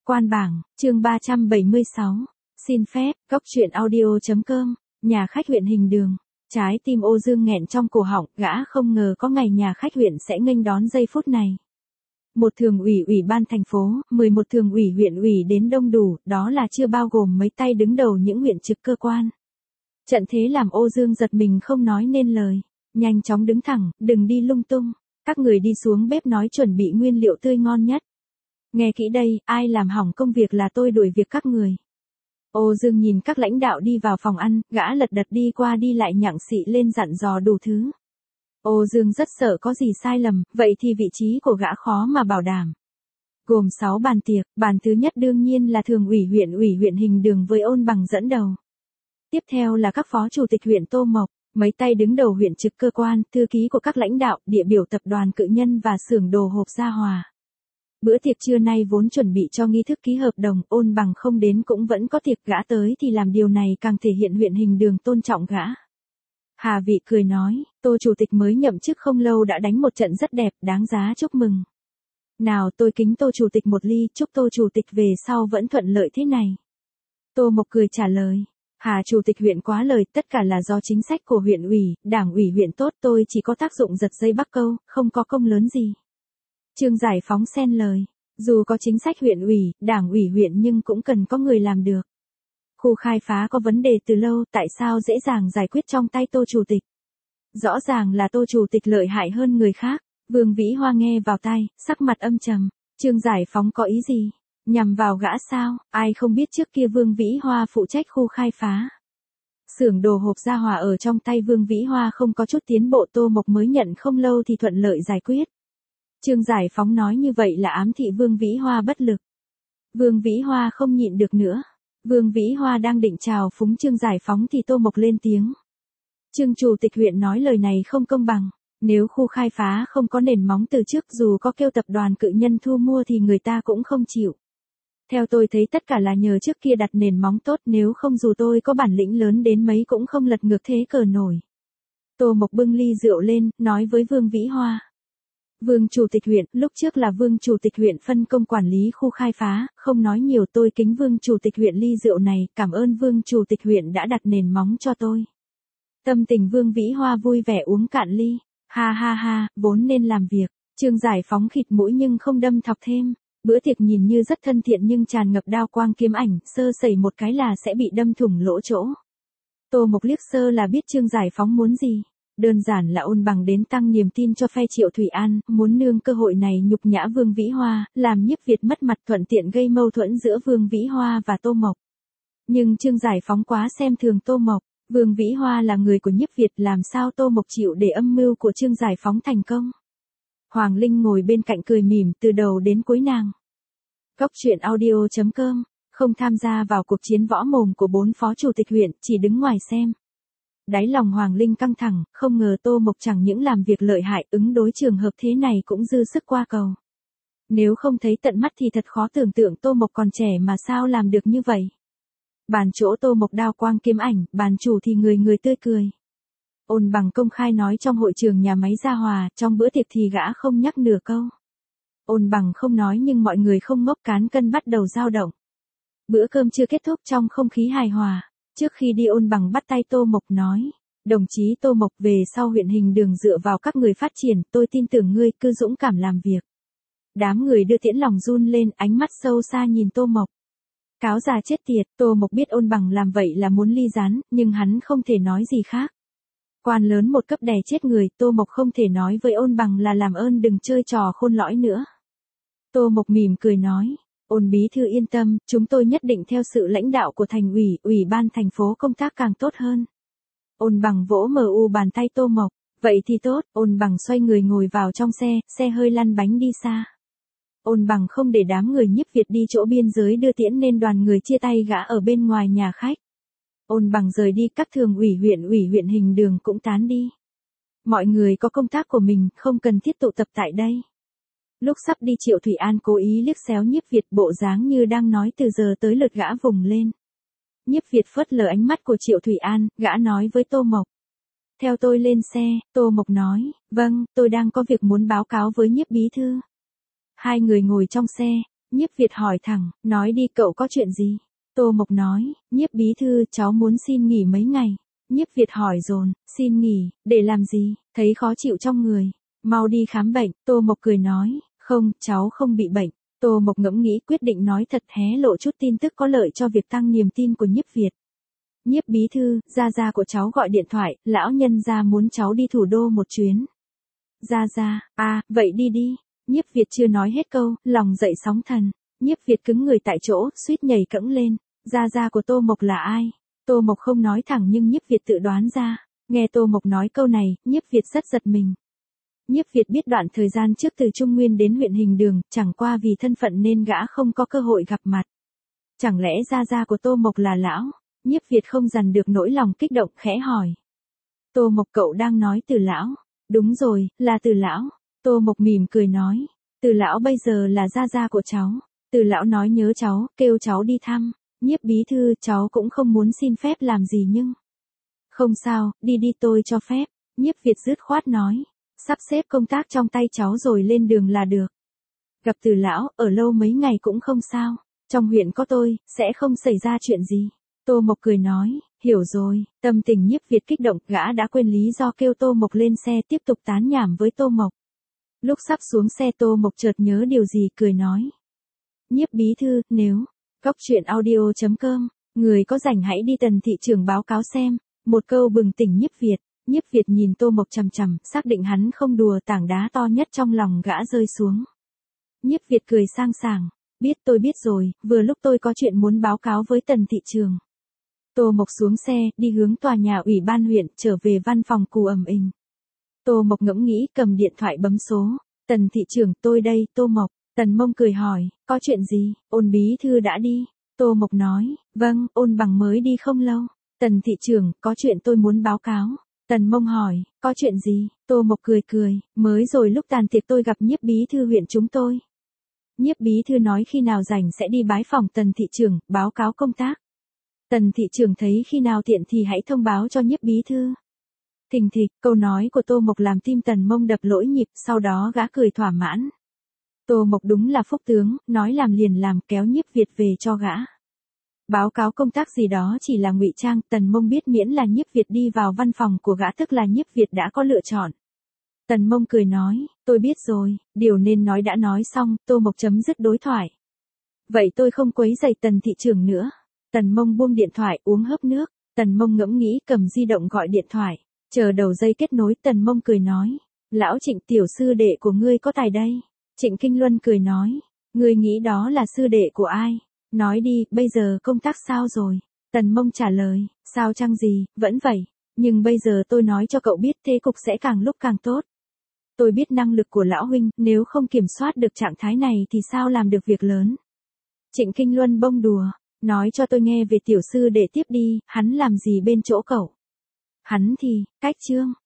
Quan bảng, chương 376. Xin phép, góc truyện audio.com, nhà khách huyện Hình Đường. Trái tim Ô Dương nghẹn trong cổ họng, gã không ngờ có ngày nhà khách huyện sẽ nghênh đón giây phút này. Một thường ủy ủy ban thành phố, 11 thường ủy huyện ủy đến đông đủ, đó là chưa bao gồm mấy tay đứng đầu những huyện trực cơ quan. Trận thế làm Ô Dương giật mình không nói nên lời. Nhanh chóng đứng thẳng, đừng đi lung tung. Các người đi xuống bếp nói chuẩn bị nguyên liệu tươi ngon nhất. Nghe kỹ đây, ai làm hỏng công việc là tôi đuổi việc các người. Ô Dương nhìn các lãnh đạo đi vào phòng ăn, gã lật đật đi qua đi lại nhặng xị lên dặn dò đủ thứ. Ô Dương rất sợ có gì sai lầm, vậy thì vị trí của gã khó mà bảo đảm. Gồm 6 bàn tiệc, bàn thứ nhất đương nhiên là thường ủy huyện Hình Đường với Ôn Bằng dẫn đầu. Tiếp theo là các phó chủ tịch huyện Tô Mộc, mấy tay đứng đầu huyện trực cơ quan, thư ký của các lãnh đạo, địa biểu tập đoàn Cự Nhân và xưởng đồ hộp Gia Hòa. Bữa tiệc trưa nay vốn chuẩn bị cho nghi thức ký hợp đồng, Ôn Bằng không đến cũng vẫn có tiệc, gã tới thì làm điều này càng thể hiện huyện Hình Đường tôn trọng gã. Hà Vị cười nói, Tô chủ tịch mới nhậm chức không lâu đã đánh một trận rất đẹp, đáng giá chúc mừng. Nào tôi kính Tô chủ tịch một ly, chúc Tô chủ tịch về sau vẫn thuận lợi thế này. Tô Mộc cười trả lời, Hà chủ tịch huyện quá lời, tất cả là do chính sách của huyện ủy, đảng ủy huyện tốt, tôi chỉ có tác dụng giật dây bắc câu, không có công lớn gì. Trương Giải Phóng xen lời, dù có chính sách huyện ủy, đảng ủy huyện nhưng cũng cần có người làm được. Khu khai phá có vấn đề từ lâu, tại sao dễ dàng giải quyết trong tay Tô chủ tịch? Rõ ràng là Tô chủ tịch lợi hại hơn người khác. Vương Vĩ Hoa nghe vào tai, sắc mặt âm trầm. Trương Giải Phóng có ý gì? Nhằm vào gã sao? Ai không biết trước kia Vương Vĩ Hoa phụ trách khu khai phá. Xưởng đồ hộp Gia Hòa ở trong tay Vương Vĩ Hoa không có chút tiến bộ, Tô Mộc mới nhận không lâu thì thuận lợi giải quyết. Trương Giải Phóng nói như vậy là ám thị Vương Vĩ Hoa bất lực. Vương Vĩ Hoa không nhịn được nữa. Vương Vĩ Hoa đang định chào phúng Trương Giải Phóng thì Tô Mộc lên tiếng. Trương chủ tịch huyện nói lời này không công bằng. Nếu khu khai phá không có nền móng từ trước, dù có kêu tập đoàn Cự Nhân thu mua thì người ta cũng không chịu. Theo tôi thấy tất cả là nhờ trước kia đặt nền móng tốt, nếu không dù tôi có bản lĩnh lớn đến mấy cũng không lật ngược thế cờ nổi. Tô Mộc bưng ly rượu lên, nói với Vương Vĩ Hoa. Vương chủ tịch huyện, lúc trước là Vương chủ tịch huyện phân công quản lý khu khai phá, không nói nhiều, tôi kính Vương chủ tịch huyện ly rượu này, cảm ơn Vương chủ tịch huyện đã đặt nền móng cho tôi. Tâm tình Vương Vĩ Hoa vui vẻ uống cạn ly. Ha ha ha, vốn nên làm việc. Trương Giải Phóng khịt mũi nhưng không đâm thọc thêm. Bữa tiệc nhìn như rất thân thiện nhưng tràn ngập đao quang kiếm ảnh, sơ sẩy một cái là sẽ bị đâm thủng lỗ chỗ. Tô Mộc liếc sơ là biết Trương Giải Phóng muốn gì. Đơn giản là Ôn Bằng đến tăng niềm tin cho phe Triệu Thủy An, muốn nương cơ hội này nhục nhã Vương Vĩ Hoa, làm Nhiếp Việt mất mặt, thuận tiện gây mâu thuẫn giữa Vương Vĩ Hoa và Tô Mộc. Nhưng Trương Giải Phóng quá xem thường Tô Mộc. Vương Vĩ Hoa là người của Nhiếp Việt, làm sao Tô Mộc chịu để âm mưu của Trương Giải Phóng thành công. Hoàng Linh ngồi bên cạnh cười mỉm từ đầu đến cuối nàng. Góc truyện audio.com, không tham gia vào cuộc chiến võ mồm của 4 phó chủ tịch huyện, chỉ đứng ngoài xem. Đáy lòng Hoàng Linh căng thẳng, không ngờ Tô Mộc chẳng những làm việc lợi hại, ứng đối trường hợp thế này cũng dư sức qua cầu. Nếu không thấy tận mắt thì thật khó tưởng tượng Tô Mộc còn trẻ mà sao làm được như vậy. Bàn chỗ Tô Mộc đao quang kiếm ảnh, bàn chủ thì người người tươi cười. Ôn Bằng công khai nói trong hội trường nhà máy Gia Hòa, trong bữa tiệc thì gã không nhắc nửa câu. Ôn Bằng không nói nhưng mọi người không ngốc, cán cân bắt đầu dao động. Bữa cơm chưa kết thúc trong không khí hài hòa. Trước khi đi Ôn Bằng bắt tay Tô Mộc nói, đồng chí Tô Mộc, về sau huyện Hình Đường dựa vào các người phát triển, tôi tin tưởng ngươi, cứ dũng cảm làm việc. Đám người đưa tiễn lòng run lên, ánh mắt sâu xa nhìn Tô Mộc. Cáo già chết tiệt, Tô Mộc biết Ôn Bằng làm vậy là muốn ly gián, nhưng hắn không thể nói gì khác. Quan lớn một cấp đè chết người, Tô Mộc không thể nói với Ôn Bằng là làm ơn đừng chơi trò khôn lõi nữa. Tô Mộc mỉm cười nói, Ôn bí thư yên tâm, chúng tôi nhất định theo sự lãnh đạo của thành ủy, ủy ban thành phố công tác càng tốt hơn. Ôn Bằng vỗ mu bàn tay Tô Mộc, vậy thì tốt. Ôn Bằng xoay người ngồi vào trong xe, xe hơi lăn bánh đi xa. Ôn Bằng không để đám người Nhiếp Việt đi chỗ biên giới đưa tiễn nên đoàn người chia tay gã ở bên ngoài nhà khách. Ôn Bằng rời đi, các thường ủy huyện Hình Đường cũng tán đi. Mọi người có công tác của mình, không cần thiết tụ tập tại đây. Lúc sắp đi Triệu Thủy An cố ý liếc xéo Nhiếp Việt, bộ dáng như đang nói từ giờ tới lượt gã vùng lên. Nhiếp Việt phớt lờ ánh mắt của Triệu Thủy An, gã nói với Tô Mộc. Theo tôi lên xe. Tô Mộc nói, vâng, tôi đang có việc muốn báo cáo với Nhiếp bí thư. Hai người ngồi trong xe, Nhiếp Việt hỏi thẳng, nói đi cậu có chuyện gì? Tô Mộc nói, Nhiếp bí thư cháu muốn xin nghỉ mấy ngày. Nhiếp Việt hỏi dồn, xin nghỉ, để làm gì, thấy khó chịu trong người. Mau đi khám bệnh, Tô Mộc cười nói, không, cháu không bị bệnh. Tô Mộc ngẫm nghĩ quyết định nói thật hé lộ chút tin tức có lợi cho việc tăng niềm tin của Nhiếp Việt. Nhiếp bí thư, gia của cháu gọi điện thoại, lão nhân gia muốn cháu đi thủ đô một chuyến. Gia, vậy đi đi. Nhiếp Việt chưa nói hết câu, lòng dậy sóng thần. Nhiếp Việt cứng người tại chỗ, suýt nhảy cẫng lên. Gia của Tô Mộc là ai? Tô Mộc không nói thẳng nhưng Nhiếp Việt tự đoán ra. Nghe Tô Mộc nói câu này, Nhiếp Việt rất giật mình. Nhiếp Việt biết đoạn thời gian trước từ Trung Nguyên đến huyện Hình Đường, chẳng qua vì thân phận nên gã không có cơ hội gặp mặt. Chẳng lẽ gia của Tô Mộc là lão? Nhiếp Việt không dằn được nỗi lòng kích động khẽ hỏi. Tô Mộc cậu đang nói Từ lão? Đúng rồi, là Từ lão. Tô Mộc mỉm cười nói. Từ lão bây giờ là gia của cháu. Từ lão nói nhớ cháu, kêu cháu đi thăm. Nhiếp bí thư cháu cũng không muốn xin phép làm gì nhưng. Không sao, đi tôi cho phép. Nhiếp Việt dứt khoát nói. Sắp xếp công tác trong tay cháu rồi lên đường là được. Gặp Từ lão, ở lâu mấy ngày cũng không sao. Trong huyện có tôi, sẽ không xảy ra chuyện gì. Tô Mộc cười nói, hiểu rồi, tâm tình Nhiếp Việt kích động, gã đã quên lý do kêu Tô Mộc lên xe tiếp tục tán nhảm với Tô Mộc. Lúc sắp xuống xe Tô Mộc chợt nhớ điều gì cười nói. Nhiếp bí thư, nếu, coctruyện.audio.com, người có rảnh hãy đi Tần thị trưởng báo cáo xem, một câu bừng tỉnh Nhiếp Việt. Nhiếp Việt nhìn Tô Mộc chằm chằm, xác định hắn không đùa, tảng đá to nhất trong lòng gã rơi xuống. Nhiếp Việt cười sang sảng, tôi biết rồi, vừa lúc tôi có chuyện muốn báo cáo với Tần thị trưởng. Tô Mộc xuống xe, đi hướng tòa nhà ủy ban huyện, trở về văn phòng cù ầm ình. Tô Mộc ngẫm nghĩ cầm điện thoại bấm số. Tần thị trưởng, tôi đây, Tô Mộc. Tần Mông cười hỏi, có chuyện gì? Ôn bí thư đã đi. Tô Mộc nói, vâng, Ôn Bằng mới đi không lâu. Tần thị trưởng, có chuyện tôi muốn báo cáo. Tần Mông hỏi, có chuyện gì? Tô Mộc cười, mới rồi lúc tàn tiệc tôi gặp Nhiếp bí thư huyện chúng tôi. Nhiếp bí thư nói khi nào rảnh sẽ đi bái phòng Tần thị trưởng, báo cáo công tác. Tần thị trưởng thấy khi nào tiện thì hãy thông báo cho Nhiếp bí thư. Thình thịch, câu nói của Tô Mộc làm tim Tần Mông đập lỗi nhịp, sau đó gã cười thỏa mãn. Tô Mộc đúng là phúc tướng, nói làm liền làm, kéo Nhiếp Việt về cho gã. Báo cáo công tác gì đó chỉ là ngụy trang, Tần Mông biết miễn là Nhiếp Việt đi vào văn phòng của gã tức là Nhiếp Việt đã có lựa chọn. Tần Mông cười nói, tôi biết rồi, điều nên nói đã nói xong, Tô Mộc chấm dứt đối thoại. Vậy tôi không quấy rầy Tần thị trưởng nữa. Tần Mông buông điện thoại uống hớp nước, Tần Mông ngẫm nghĩ cầm di động gọi điện thoại, chờ đầu dây kết nối Tần Mông cười nói, lão Trịnh tiểu sư đệ của ngươi có tài đây. Trịnh Kinh Luân cười nói, ngươi nghĩ đó là sư đệ của ai? Nói đi, bây giờ công tác sao rồi? Tần Mông trả lời, sao chăng gì, vẫn vậy, nhưng bây giờ tôi nói cho cậu biết thế cục sẽ càng lúc càng tốt. Tôi biết năng lực của lão huynh, nếu không kiểm soát được trạng thái này thì sao làm được việc lớn. Trịnh Kinh Luân bông đùa, nói cho tôi nghe về tiểu sư đệ tiếp đi, hắn làm gì bên chỗ cậu? Hắn thì, cách Trương,